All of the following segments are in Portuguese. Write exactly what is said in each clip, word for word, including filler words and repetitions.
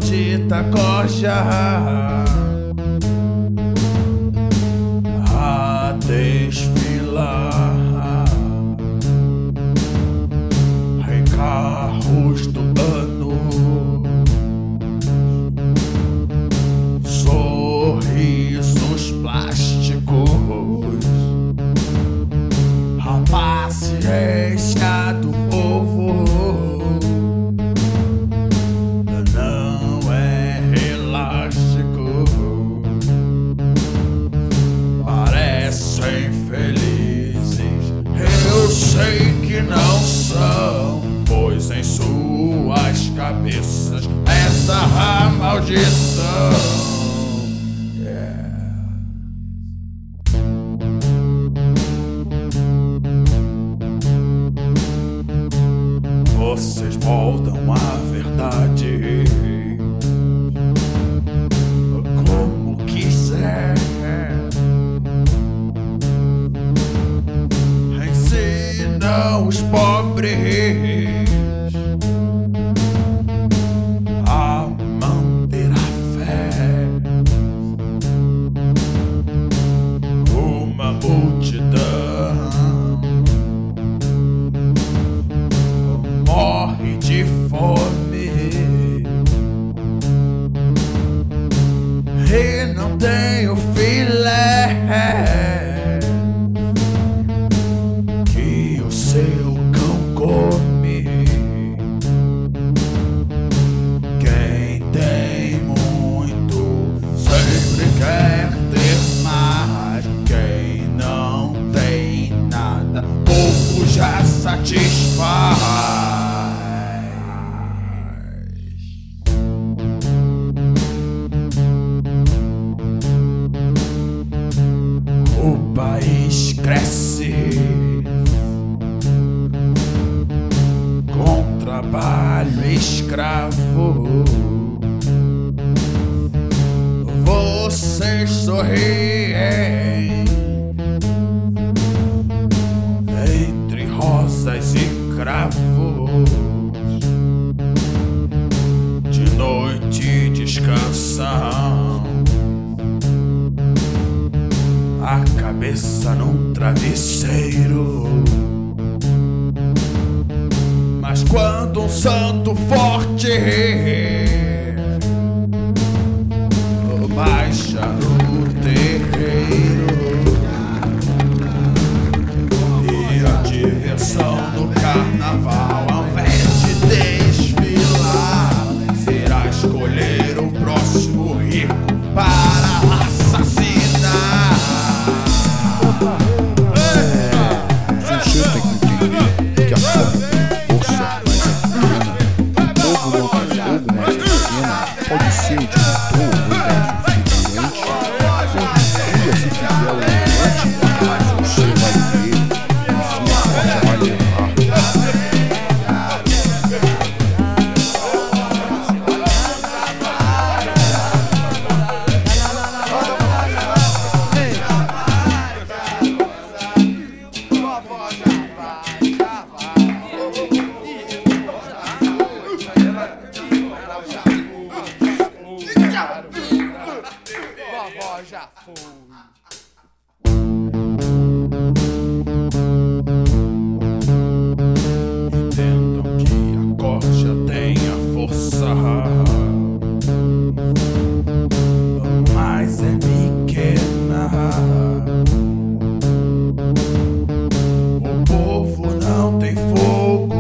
maldita corja a desfilar em carros do ano, sorrisos plásticos, a paciência do povo não é elástico. Parecem felizes, eu sei que não são, pois em suas cabeças essa maldição. Vocês moldam a verdade como quiser, ensinam os pobres a manter a fé. Uma multidão morre de fome e não tem o filé que o seu cão come. Quem tem muito sempre quer ter mais. Quem não tem nada, pouco já satisfaz. O país cresce com trabalho escravo. Vocês sorriem entre rosas e cravos. De noite descansam a cabeça num travesseiro. Mas quando um santo forte baixa no terreiro e a diversão do carnaval, ao invés de desfilar, será escolher o próximo rico para assassinar. Você tem que entender que a fome tem força, mas é pequena. O povo não tem fogo, mas é pequena. Pode ser o diretor, o invés do figurante. Quando dia se fizer o elefante, você vai ver, enfim, a sorte vai levar. Vovó já foi. Entendam que a corja tem a força, mas é pequena. O povo não tem fogo,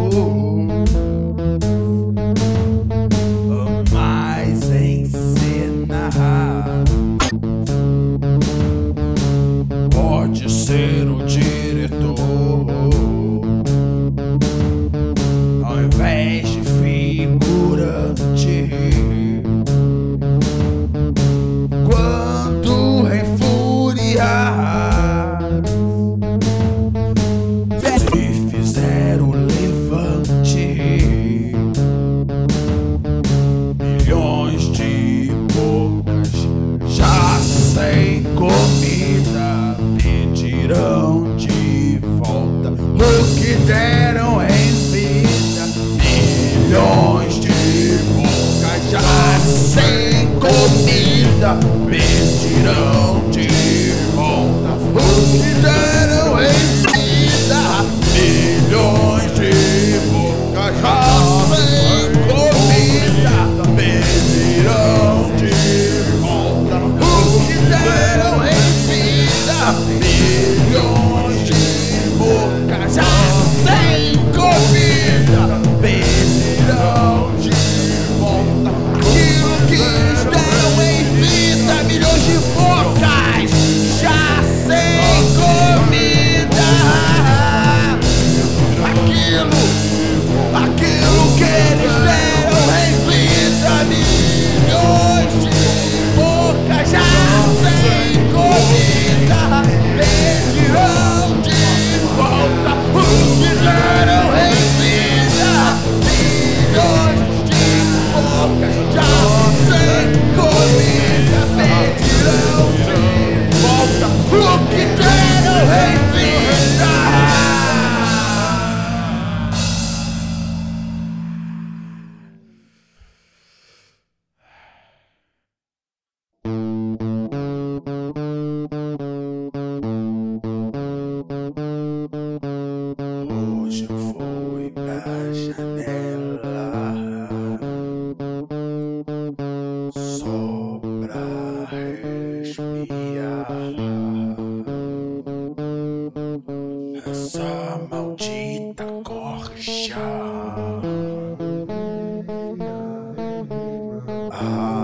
mas ensina. Pode ser o diretor, ao invés de figurante. Quando em fúria se fizer o levante, milhões de bocas já sem comida pedirão de volta o que deram em vida. Milhões de bocas já boca já sem comida, pedirão de volta aquilo que eles deram em vida. Milhões de bocas já sem comida, aquilo, aquilo que eles deram em vida. Milhões de bocas já sem comida, pedirão de volta o que deram em vida. Milhões de bocas já sem comida, pedirão de volta o que deram em vida. Hoje fui pra janela só pra respirar essa maldita corja. Ah,